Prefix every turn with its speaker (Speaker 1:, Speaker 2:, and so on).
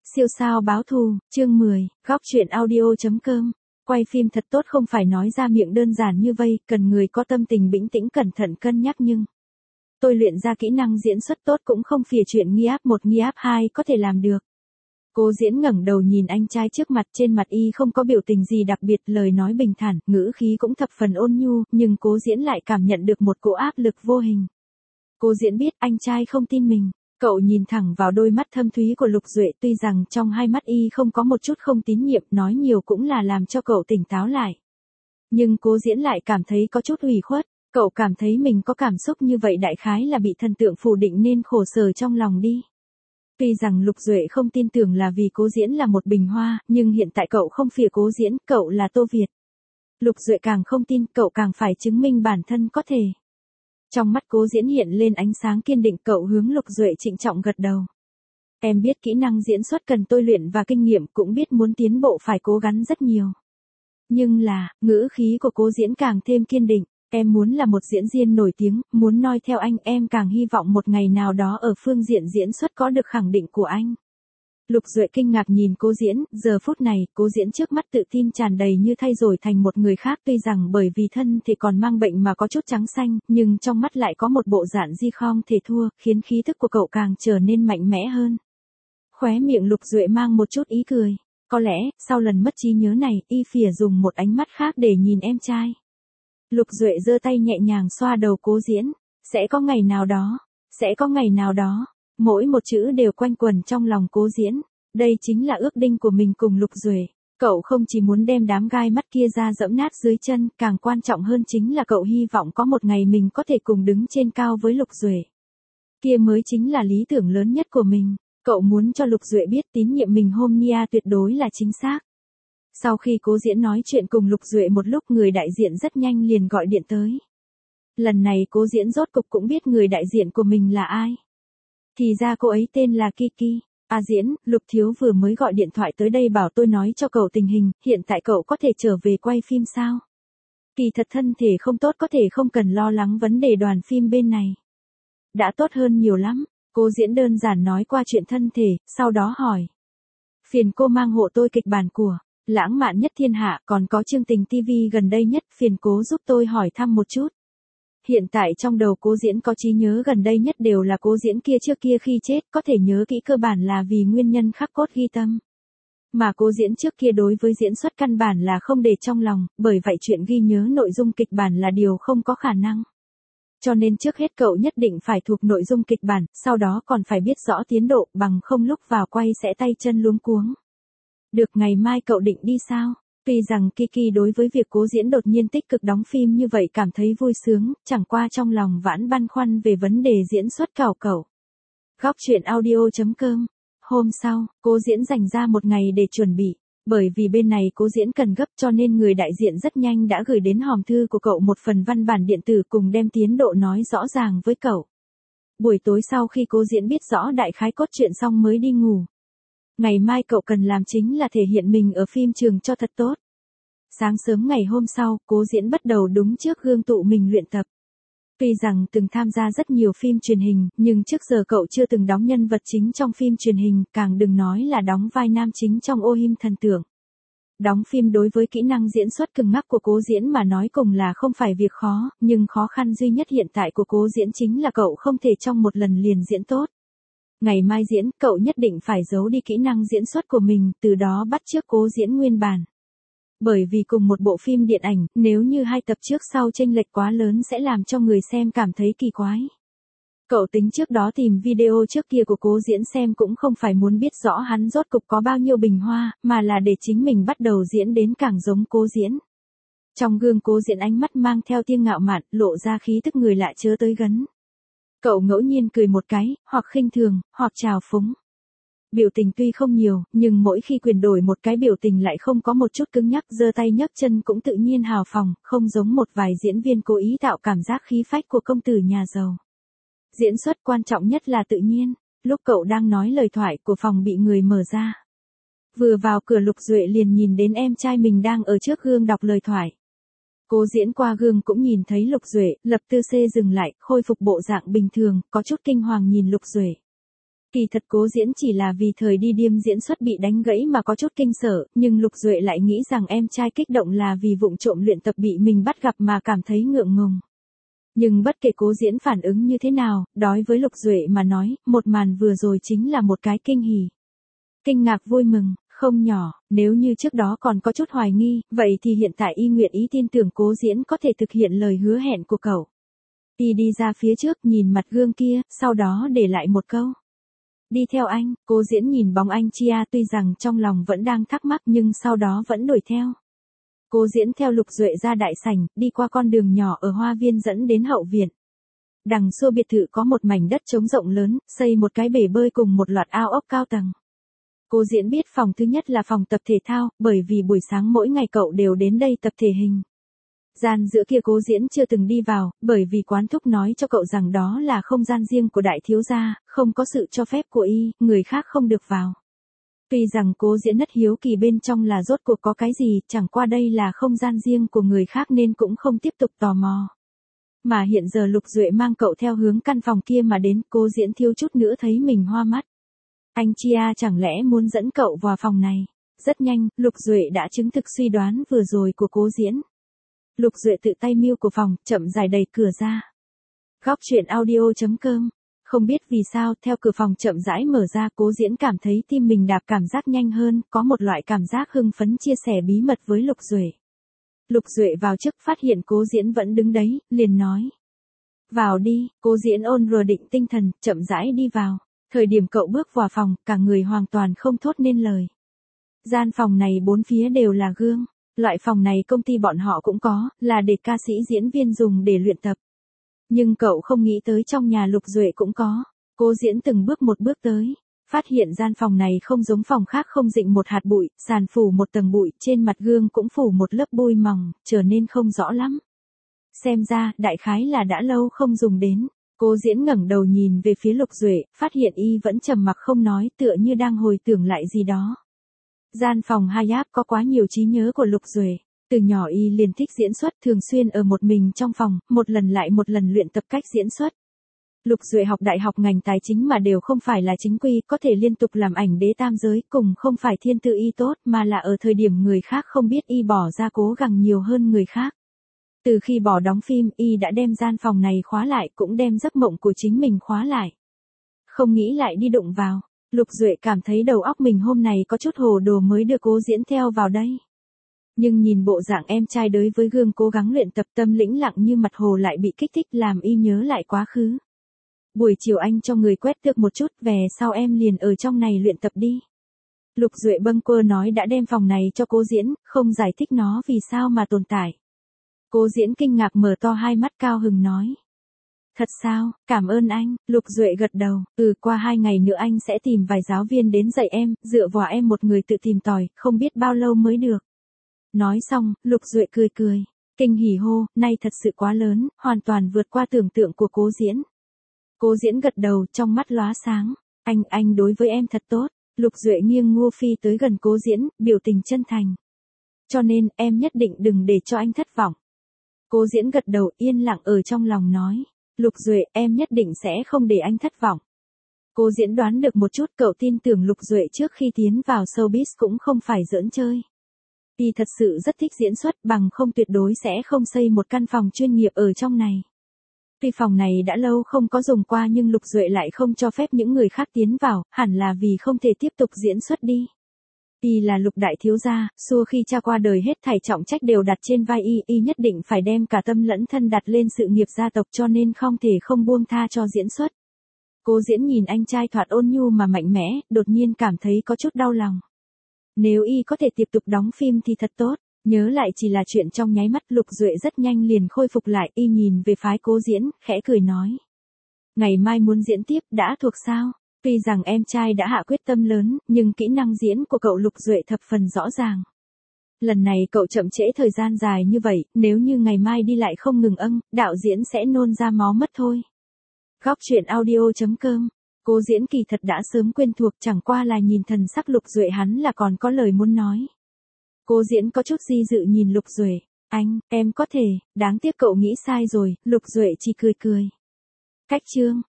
Speaker 1: Siêu sao báo thù, chương 10, góc truyện audio.com. Quay phim thật tốt không phải nói ra miệng đơn giản như vây, cần người có tâm tình bình tĩnh cẩn thận cân nhắc nhưng tôi luyện ra kỹ năng diễn xuất tốt cũng không phìa chuyện nghi áp 1 nghi áp 2 có thể làm được. Cố Diễn ngẩng đầu nhìn anh trai trước mặt, trên mặt y không có biểu tình gì đặc biệt, lời nói bình thản, ngữ khí cũng thập phần ôn nhu, nhưng Cố Diễn lại cảm nhận được một cỗ áp lực vô hình. Cố Diễn biết anh trai không tin mình. Cậu nhìn thẳng vào đôi mắt thâm thúy của Lục Duệ, tuy rằng trong hai mắt y không có một chút không tín nhiệm, nói nhiều cũng là làm cho cậu tỉnh táo lại. Nhưng Cố Diễn lại cảm thấy có chút ủy khuất, cậu cảm thấy mình có cảm xúc như vậy đại khái là bị thần tượng phủ định nên khổ sở trong lòng đi. Tuy rằng Lục Duệ không tin tưởng là vì Cố Diễn là một bình hoa, nhưng hiện tại cậu không phìa Cố Diễn, cậu là Tô Việt. Lục Duệ càng không tin, cậu càng phải chứng minh bản thân có thể. Trong mắt Cố Diễn hiện lên ánh sáng kiên định, cậu hướng Lục Duệ trịnh trọng gật đầu. Em biết kỹ năng diễn xuất cần tôi luyện và kinh nghiệm, cũng biết muốn tiến bộ phải cố gắng rất nhiều. Nhưng là, ngữ khí của Cố Diễn càng thêm kiên định, em muốn là một diễn viên nổi tiếng, muốn noi theo anh, em càng hy vọng một ngày nào đó ở phương diện diễn xuất có được khẳng định của anh. Lục Duệ kinh ngạc nhìn Cố Diễn, giờ phút này, Cố Diễn trước mắt tự tin tràn đầy như thay đổi thành một người khác, tuy rằng bởi vì thân thì còn mang bệnh mà có chút trắng xanh, nhưng trong mắt lại có một bộ dạng di không thể thua, khiến khí thức của cậu càng trở nên mạnh mẽ hơn. Khóe miệng Lục Duệ mang một chút ý cười, có lẽ, sau lần mất trí nhớ này, y phìa dùng một ánh mắt khác để nhìn em trai. Lục Duệ giơ tay nhẹ nhàng xoa đầu Cố Diễn, sẽ có ngày nào đó, sẽ có ngày nào đó. Mỗi một chữ đều quanh quẩn trong lòng Cố Diễn, đây chính là ước định của mình cùng Lục Duệ. Cậu không chỉ muốn đem đám gai mắt kia ra dẫm nát dưới chân, càng quan trọng hơn chính là cậu hy vọng có một ngày mình có thể cùng đứng trên cao với Lục Duệ. Kia mới chính là lý tưởng lớn nhất của mình, cậu muốn cho Lục Duệ biết tín nhiệm mình hôm nay tuyệt đối là chính xác. Sau khi Cố Diễn nói chuyện cùng Lục Duệ một lúc, người đại diện rất nhanh liền gọi điện tới. Lần này Cố Diễn rốt cục cũng biết người đại diện của mình là ai. Thì ra cô ấy tên là Kiki. Diễn, Lục Thiếu vừa mới gọi điện thoại tới đây bảo tôi nói cho cậu tình hình, hiện tại cậu có thể trở về quay phim sao? Kỳ thật thân thể không tốt, có thể không cần lo lắng vấn đề đoàn phim bên này. Đã tốt hơn nhiều lắm, Cố Diễn đơn giản nói qua chuyện thân thể, sau đó hỏi. Phiền cô mang hộ tôi kịch bản của Lãng Mạn Nhất Thiên Hạ, còn có chương trình TV gần đây nhất, phiền cố giúp tôi hỏi thăm một chút. Hiện tại trong đầu Cố Diễn có trí nhớ gần đây nhất đều là Cố Diễn kia trước kia khi chết, có thể nhớ kỹ cơ bản là vì nguyên nhân khắc cốt ghi tâm. Mà Cố Diễn trước kia đối với diễn xuất căn bản là không để trong lòng, bởi vậy chuyện ghi nhớ nội dung kịch bản là điều không có khả năng. Cho nên trước hết cậu nhất định phải thuộc nội dung kịch bản, sau đó còn phải biết rõ tiến độ, bằng không lúc vào quay sẽ tay chân luống cuống. Được, ngày mai cậu định đi sao? Tuy rằng Kiki đối với việc Cố Diễn đột nhiên tích cực đóng phim như vậy cảm thấy vui sướng, chẳng qua trong lòng vẫn băn khoăn về vấn đề diễn xuất cậu. Góc truyện audio.com. Hôm sau, Cố Diễn dành ra một ngày để chuẩn bị. Bởi vì bên này Cố Diễn cần gấp cho nên người đại diện rất nhanh đã gửi đến hòm thư của cậu một phần văn bản điện tử cùng đem tiến độ nói rõ ràng với cậu. Buổi tối sau khi Cố Diễn biết rõ đại khái cốt truyện xong mới đi ngủ. Ngày mai cậu cần làm chính là thể hiện mình ở phim trường cho thật tốt. Sáng sớm ngày hôm sau, Cố Diễn bắt đầu đúng trước gương tự mình luyện tập. Tuy rằng từng tham gia rất nhiều phim truyền hình, nhưng trước giờ cậu chưa từng đóng nhân vật chính trong phim truyền hình, càng đừng nói là đóng vai nam chính trong Ô Him Thần Tượng. Đóng phim đối với kỹ năng diễn xuất cứng ngắc của Cố Diễn mà nói cùng là không phải việc khó, nhưng khó khăn duy nhất hiện tại của Cố Diễn chính là cậu không thể trong một lần liền diễn tốt. Ngày mai diễn, cậu nhất định phải giấu đi kỹ năng diễn xuất của mình, từ đó bắt chước Cố Diễn nguyên bản. Bởi vì cùng một bộ phim điện ảnh, nếu như hai tập trước sau chênh lệch quá lớn sẽ làm cho người xem cảm thấy kỳ quái. Cậu tính trước đó tìm video trước kia của Cố Diễn xem cũng không phải muốn biết rõ hắn rốt cục có bao nhiêu bình hoa, mà là để chính mình bắt đầu diễn đến càng giống Cố Diễn. Trong gương Cố Diễn ánh mắt mang theo tia ngạo mạn, lộ ra khí tức người lạ chớ tới gần. Cậu ngẫu nhiên cười một cái, hoặc khinh thường, hoặc trào phúng. Biểu tình tuy không nhiều, nhưng mỗi khi quyền đổi một cái biểu tình lại không có một chút cứng nhắc, giơ tay nhấc chân cũng tự nhiên hào phóng, không giống một vài diễn viên cố ý tạo cảm giác khí phách của công tử nhà giàu. Diễn xuất quan trọng nhất là tự nhiên. Lúc cậu đang nói lời thoại của phòng bị người mở ra. Vừa vào cửa Lục Duệ liền nhìn đến em trai mình đang ở trước gương đọc lời thoại. Cố Diễn qua gương cũng nhìn thấy Lục Duệ, lập tư xê dừng lại, khôi phục bộ dạng bình thường, có chút kinh hoàng nhìn Lục Duệ. Kỳ thật Cố Diễn chỉ là vì thời đi điêm diễn xuất bị đánh gãy mà có chút kinh sợ, nhưng Lục Duệ lại nghĩ rằng em trai kích động là vì vụng trộm luyện tập bị mình bắt gặp mà cảm thấy ngượng ngùng. Nhưng bất kể Cố Diễn phản ứng như thế nào, đối với Lục Duệ mà nói, một màn vừa rồi chính là một cái kinh hỉ. Kinh ngạc vui mừng, không nhỏ, nếu như trước đó còn có chút hoài nghi, vậy thì hiện tại y nguyện ý tin tưởng Cố Diễn có thể thực hiện lời hứa hẹn của cậu. Y đi ra phía trước nhìn mặt gương kia, sau đó để lại một câu. Đi theo anh, Cố Diễn nhìn bóng anh Chia tuy rằng trong lòng vẫn đang thắc mắc nhưng sau đó vẫn đuổi theo. Cố Diễn theo Lục Duệ ra đại sảnh, đi qua con đường nhỏ ở hoa viên dẫn đến hậu viện. Đằng sau biệt thự có một mảnh đất trống rộng lớn, xây một cái bể bơi cùng một loạt ao ốc cao tầng. Cố Diễn biết phòng thứ nhất là phòng tập thể thao, bởi vì buổi sáng mỗi ngày cậu đều đến đây tập thể hình. Gian giữa kia Cố Diễn chưa từng đi vào, bởi vì quán thúc nói cho cậu rằng đó là không gian riêng của đại thiếu gia, không có sự cho phép của y, người khác không được vào. Tuy rằng Cố Diễn rất hiếu kỳ bên trong là rốt cuộc có cái gì, chẳng qua đây là không gian riêng của người khác nên cũng không tiếp tục tò mò. Mà hiện giờ Lục Duệ mang cậu theo hướng căn phòng kia mà đến, Cố Diễn thiếu chút nữa thấy mình hoa mắt. Anh Chia chẳng lẽ muốn dẫn cậu vào phòng này? Rất nhanh, Lục Duệ đã chứng thực suy đoán vừa rồi của Cố Diễn. Lục Duệ tự tay miêu của phòng, chậm rãi đẩy cửa ra. Góc truyện audio.com. Không biết vì sao, theo cửa phòng chậm rãi mở ra, Cố Diễn cảm thấy tim mình đạp cảm giác nhanh hơn, có một loại cảm giác hưng phấn chia sẻ bí mật với Lục Duệ. Lục Duệ vào trước phát hiện Cố Diễn vẫn đứng đấy, liền nói. Vào đi, Cố Diễn ôn rừa định tinh thần, chậm rãi đi vào. Thời điểm cậu bước vào phòng, cả người hoàn toàn không thốt nên lời. Gian phòng này bốn phía đều là gương. Loại phòng này công ty bọn họ cũng có, là để ca sĩ diễn viên dùng để luyện tập. Nhưng cậu không nghĩ tới trong nhà Lục Duệ cũng có. Cố Diễn từng bước một bước tới. Phát hiện gian phòng này không giống phòng khác, không dịnh một hạt bụi, sàn phủ một tầng bụi, trên mặt gương cũng phủ một lớp bụi mỏng, trở nên không rõ lắm. Xem ra, đại khái là đã lâu không dùng đến. Cố Diễn ngẩng đầu nhìn về phía Lục Duệ, phát hiện y vẫn trầm mặc không nói, tựa như đang hồi tưởng lại gì đó. Gian phòng Hayat có quá nhiều trí nhớ của Lục Duệ. Từ nhỏ y liền thích diễn xuất, thường xuyên ở một mình trong phòng, một lần lại một lần luyện tập cách diễn xuất. Lục Duệ học đại học ngành tài chính mà đều không phải là chính quy, có thể liên tục làm ảnh đế tam giới, cùng không phải thiên tư y tốt mà là ở thời điểm người khác không biết y bỏ ra cố gắng nhiều hơn người khác. Từ khi bỏ đóng phim, y đã đem gian phòng này khóa lại, cũng đem giấc mộng của chính mình khóa lại. Không nghĩ lại đi đụng vào. Lục Duệ cảm thấy đầu óc mình hôm nay có chút hồ đồ mới được Cố Diễn theo vào đây. Nhưng nhìn bộ dạng em trai đối với gương cố gắng luyện tập, tâm lĩnh lặng như mặt hồ lại bị kích thích làm y nhớ lại quá khứ. Buổi chiều anh cho người quét tước một chút, về sau em liền ở trong này luyện tập đi. Lục Duệ bâng quơ nói đã đem phòng này cho Cố Diễn, không giải thích nó vì sao mà tồn tại. Cố Diễn kinh ngạc mở to hai mắt cao hứng nói. Thật sao, cảm ơn anh. Lục Duệ gật đầu, qua 2 ngày nữa anh sẽ tìm vài giáo viên đến dạy em, dựa vào em một người tự tìm tòi, không biết bao lâu mới được. Nói xong, Lục Duệ cười cười, kinh hỉ hô, nay thật sự quá lớn, hoàn toàn vượt qua tưởng tượng của Cố Diễn. Cố Diễn gật đầu, trong mắt lóa sáng, anh đối với em thật tốt. Lục Duệ nghiêng Ngô Phi tới gần Cố Diễn, biểu tình chân thành. Cho nên, em nhất định đừng để cho anh thất vọng. Cố Diễn gật đầu, yên lặng ở trong lòng nói. Lục Duệ, em nhất định sẽ không để anh thất vọng. Cố Diễn đoán được một chút, cậu tin tưởng Lục Duệ trước khi tiến vào showbiz cũng không phải giỡn chơi. Y thật sự rất thích diễn xuất, bằng không tuyệt đối sẽ không xây một căn phòng chuyên nghiệp ở trong này. Tuy phòng này đã lâu không có dùng qua nhưng Lục Duệ lại không cho phép những người khác tiến vào, hẳn là vì không thể tiếp tục diễn xuất đi. Y là Lục đại thiếu gia, xưa khi cha qua đời hết thảy trọng trách đều đặt trên vai y nhất định phải đem cả tâm lẫn thân đặt lên sự nghiệp gia tộc, cho nên không thể không buông tha cho diễn xuất. Cố Diễn nhìn anh trai thoạt ôn nhu mà mạnh mẽ, đột nhiên cảm thấy có chút đau lòng. Nếu y có thể tiếp tục đóng phim thì thật tốt, nhớ lại chỉ là chuyện trong nháy mắt. Lục Duệ rất nhanh liền khôi phục lại, y nhìn về phái Cố Diễn, khẽ cười nói. Ngày mai muốn diễn tiếp, đã thuộc sao? Tuy rằng em trai đã hạ quyết tâm lớn, nhưng kỹ năng diễn của cậu Lục Duệ thập phần rõ ràng. Lần này cậu chậm trễ thời gian dài như vậy, nếu như ngày mai đi lại không ngừng đạo diễn sẽ nôn ra máu mất thôi. Góc truyện audio.com. Cố Diễn kỳ thật đã sớm quen thuộc, chẳng qua là nhìn thần sắc Lục Duệ hắn là còn có lời muốn nói. Cố Diễn có chút di dự nhìn Lục Duệ. Em có thể, đáng tiếc cậu nghĩ sai rồi. Lục Duệ chỉ cười cười. Cách chương.